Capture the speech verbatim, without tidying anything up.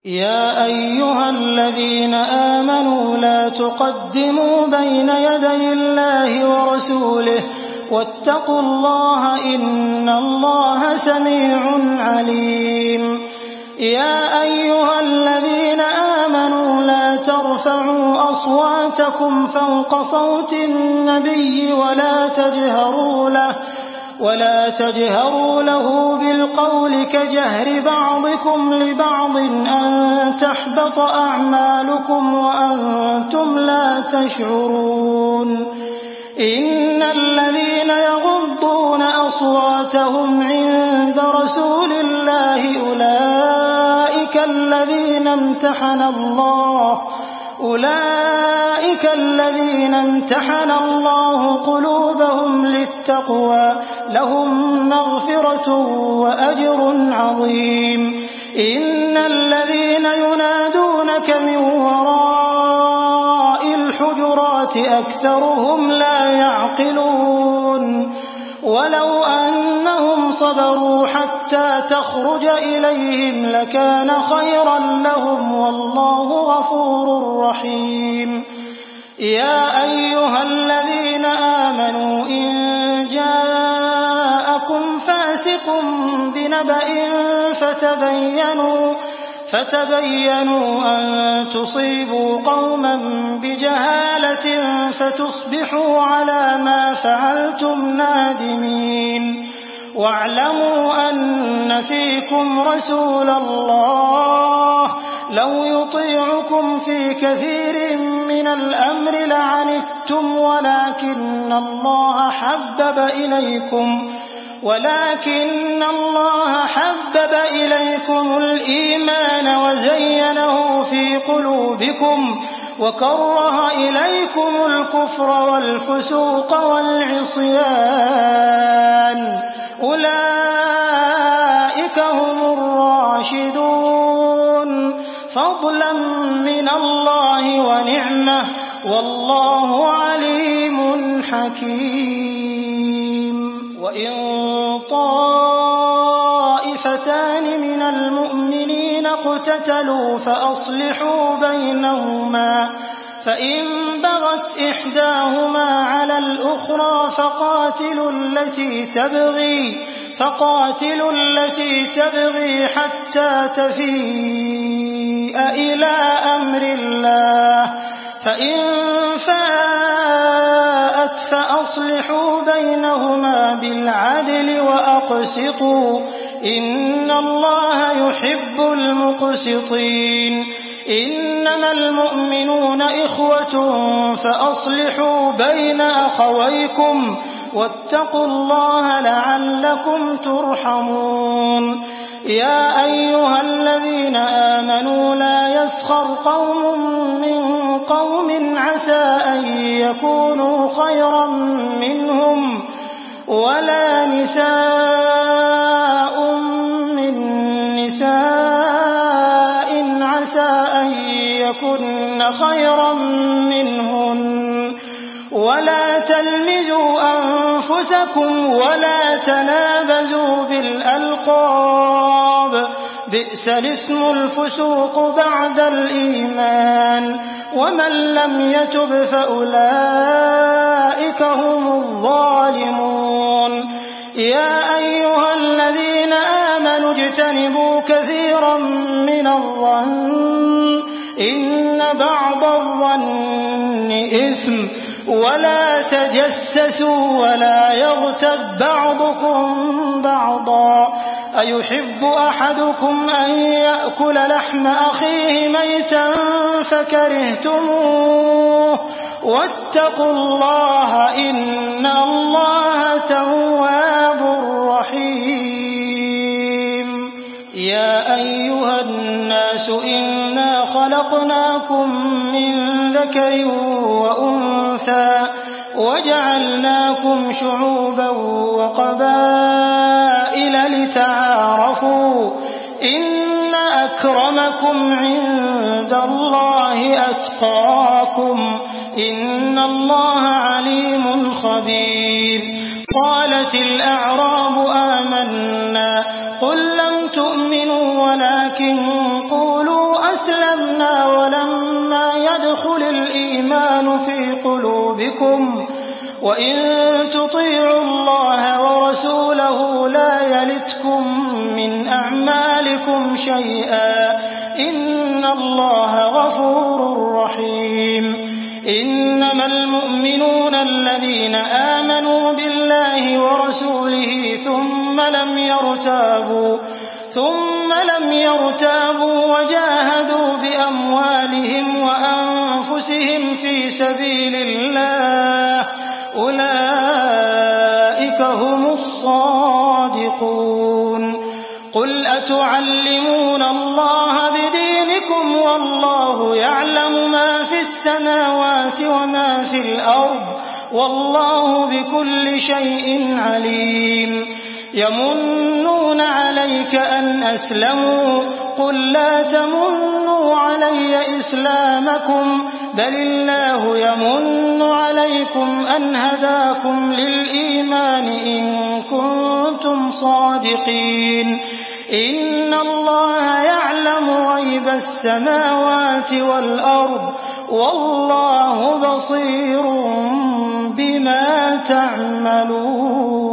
يا أيها الذين آمنوا لا تقدموا بين يدي الله ورسوله واتقوا الله إن الله سميع عليم. يا أيها الذين آمنوا لا ترفعوا أصواتكم فوق صوت النبي ولا تجهروا له ولا تجهروا له بالقول كجهر بعضكم لبعض أن تحبط أعمالكم وأنتم لا تشعرون. إن الذين يغضون أصواتهم عند رسول الله أولئك الذين امتحن الله أولئك الذين امتحن الله قلوبهم للتقوى لهم مغفرة وأجر عظيم. إن الذين ينادونك من وراء الحجرات أكثرهم لا يعقلون. ولو أنهم صبروا حتى تخرج إليهم لكان خيرا لهم والله غفور رحيم. يا أيها الذين آمنوا إن جاءكم فاسق بنبأ فتبينوا فتبينوا أن تصيبوا قوما بجهالة فتصبحوا على ما فعلتم نادمين. واعلموا أن فيكم رسول الله لو يطيعكم في كثير من الأمر لعنتم ولكن الله حبب إليكم ولكن الله حبب إليكم الإيمان وزينه في قلوبكم وكره إليكم الكفر والفسوق والعصيان أولئك هم الراشدون فضلا من الله ونعمة والله عليم حكيم. وإن طائفتان من المؤمنين اقتتلوا فأصلحوا بينهما فإن بغت إحداهما على الأخرى فقاتلوا التي تبغي فقاتلوا التي تبغي حتى تفيء إلى أمر الله فإن فاءت فأصلحوا بينهما بالعدل وأقسطوا إن الله يحب المقسطين. إنما المؤمنون إخوة فأصلحوا بين أخويكم واتقوا الله لعلكم ترحمون. يا أيها الذين آمنوا لا يسخر قوم من قوم عسى أن يكونوا خيرا منهم ولا نساء من نساء عسى أن يكن خيرا منهن ولا تلمزوا أنفسكم ولا تنابزوا بالألقاب بئس الاسم الفسوق بعد الإيمان ومن لم يتب فأولئك هم الظالمون. يا أيها الذين آمنوا اجتنبوا كثيرا من الظن إن بعض الظن إثم ولا تجسسوا ولا يغتب بعضكم بعضا أيحب أحدكم أن يأكل لحم أخيه ميتا فكرهتموه واتقوا الله إن الله تواب رحيم. يا أيها الناس إنا خلقناكم من ذكر وأنثى وجعلناكم شعوبا وقبائل لتعارفوا إن أكرمكم عند الله أتقاكم إن الله عليم خبير. قالت الأعراب آمنا قل لم تؤمنوا ولكن قولوا بكم وإن تطيعوا الله ورسوله لا يلتكم من أعمالكم شيئا إن الله غفور رحيم إنما المؤمنون الذين آمنوا بالله ورسوله ثم لم يرتابوا ثم لم يرتابوا وجاهدوا بأموالهم وأنفسهم في سبيل الله أولئك هم الصادقون قل أتعلمون الله بدينكم والله يعلم ما في السماوات وما في الأرض والله بكل شيء عليم يمنون عليك أن أسلموا قل لا تمنوا علي إسلامكم بل الله يمن عليكم أن هداكم للإيمان إن كنتم صادقين إن الله يعلم غيب السماوات والأرض والله بصير بما تعملون